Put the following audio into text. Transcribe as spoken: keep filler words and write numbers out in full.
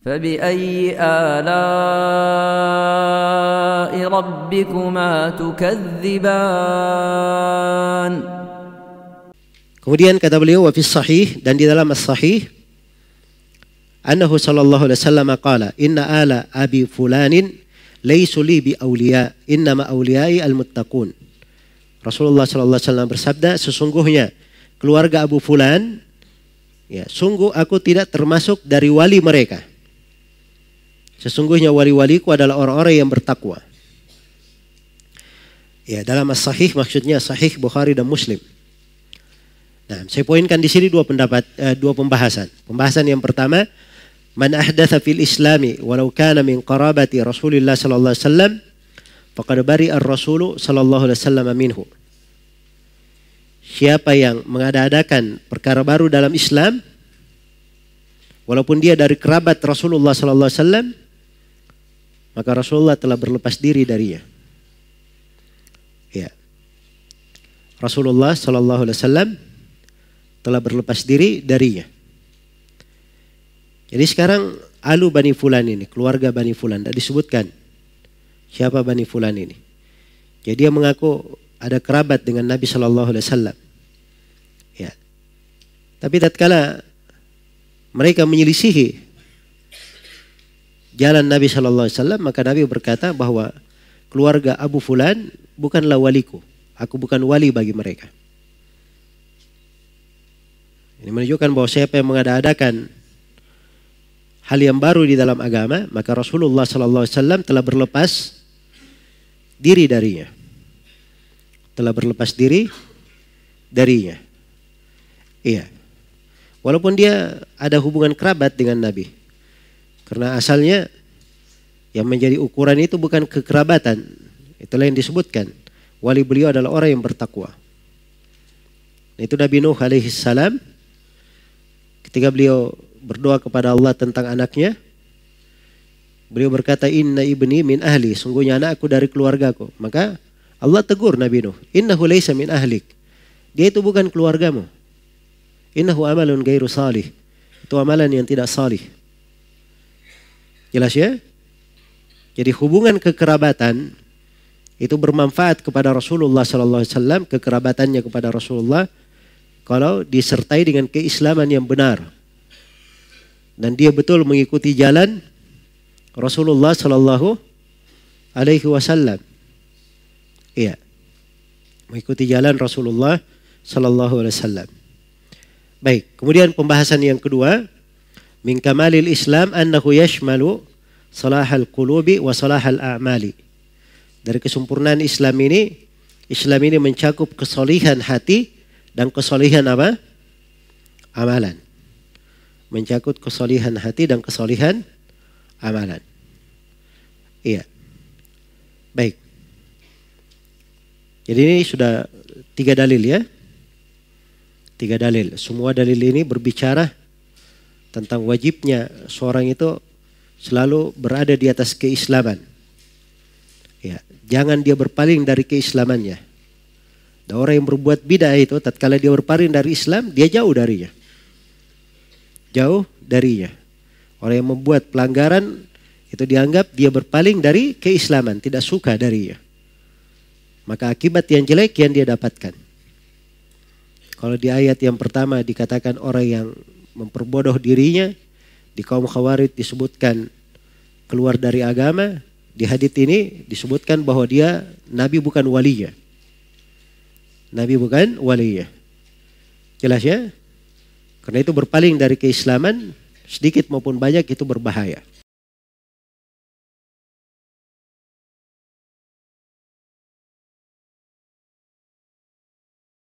فبأي آلاء ربكما تكذبان. Kemudian kata beliau wa fi sahih, dan di dalam as-sahih annahu sallallahu alaihi wasallam qala inna ala abi fulanin laysu li bi awliya innama awliyai al-muttaqun. Rasulullah sallallahu alaihi wasallam bersabda, sesungguhnya keluarga Abu Fulan, ya, sungguh aku tidak termasuk dari wali mereka. Sesungguhnya wali-waliku adalah orang-orang yang bertakwa. Ya, dalam as-sahih maksudnya sahih Bukhari dan Muslim. Nah, saya poinkan di sini dua pendapat, eh, dua pembahasan. Pembahasan yang pertama, man ahdatha fil islami walau kana min qarabati Rasulillah sallallahu alaihi wasallam faqad bari'a ar-rasul sallallahu alaihi wasallam minhu. Siapa yang mengada-adakan perkara baru dalam Islam walaupun dia dari kerabat Rasulullah sallallahu alaihi wasallam, maka Rasulullah telah berlepas diri darinya. Ya. Rasulullah sallallahu alaihi wasallam telah berlepas diri darinya. Jadi sekarang alu Bani Fulan ini, keluarga Bani Fulan, tidak disebutkan siapa Bani Fulan ini. Jadi dia mengaku ada kerabat dengan Nabi sallallahu alaihi wasallam. Ya. Tapi tatkala mereka menyelisihi jalan Nabi sallallahu alaihi wasallam, maka Nabi berkata bahwa keluarga Abu Fulan bukanlah waliku. Aku bukan wali bagi mereka. Ini menunjukkan bahwa siapa yang mengada-adakan hal yang baru di dalam agama, maka Rasulullah sallallahu alaihi wasallam telah berlepas diri darinya. Telah berlepas diri darinya. Iya. Walaupun dia ada hubungan kerabat dengan Nabi. Karena asalnya yang menjadi ukuran itu bukan kekerabatan. Itulah yang disebutkan. Wali beliau adalah orang yang bertakwa. Itu Nabi Nuh alaihi salam ketika beliau berdoa kepada Allah tentang anaknya, beliau berkata, inna ibni min ahli, sungguhnya anakku dari keluargaku. Maka Allah tegur Nabi Nuh, innahu laysa min ahlik, dia itu bukan keluargamu. Innahu amalun gairu salih, itu amalan yang tidak salih. Jelas ya? Jadi hubungan kekerabatan itu bermanfaat kepada Rasulullah sallallahu alaihi wasallam, kekerabatannya kepada Rasulullah kalau disertai dengan keislaman yang benar. Dan dia betul mengikuti jalan Rasulullah sallallahu alaihi wasallam. Iya. Mengikuti jalan Rasulullah sallallahu alaihi wasallam. Baik, kemudian pembahasan yang kedua, min kamalil Islam annahu yashmalu salahal qulubi wa salahal a'mali. Dari kesempurnaan Islam ini, Islam ini mencakup kesolihan hati dan kesolihan apa? Amalan. Mencakup kesolihan hati dan kesolihan amalan. Iya. Baik. Jadi ini sudah tiga dalil ya. Tiga dalil. Semua dalil ini berbicara tentang wajibnya seorang itu selalu berada di atas keislaman. Ya, jangan dia berpaling dari keislamannya. Dan orang yang berbuat bid'ah itu tatkala dia berpaling dari Islam, dia jauh darinya. Jauh darinya. Orang yang membuat pelanggaran itu dianggap dia berpaling dari keislaman, tidak suka darinya. Maka akibat yang jelek yang dia dapatkan. Kalau di ayat yang pertama dikatakan orang yang memperbodoh dirinya, di kaum Khawarij disebutkan keluar dari agama, di hadits ini disebutkan bahwa dia Nabi bukan walinya. Nabi bukan walinya. Jelas ya? Karena itu berpaling dari keislaman sedikit maupun banyak itu berbahaya.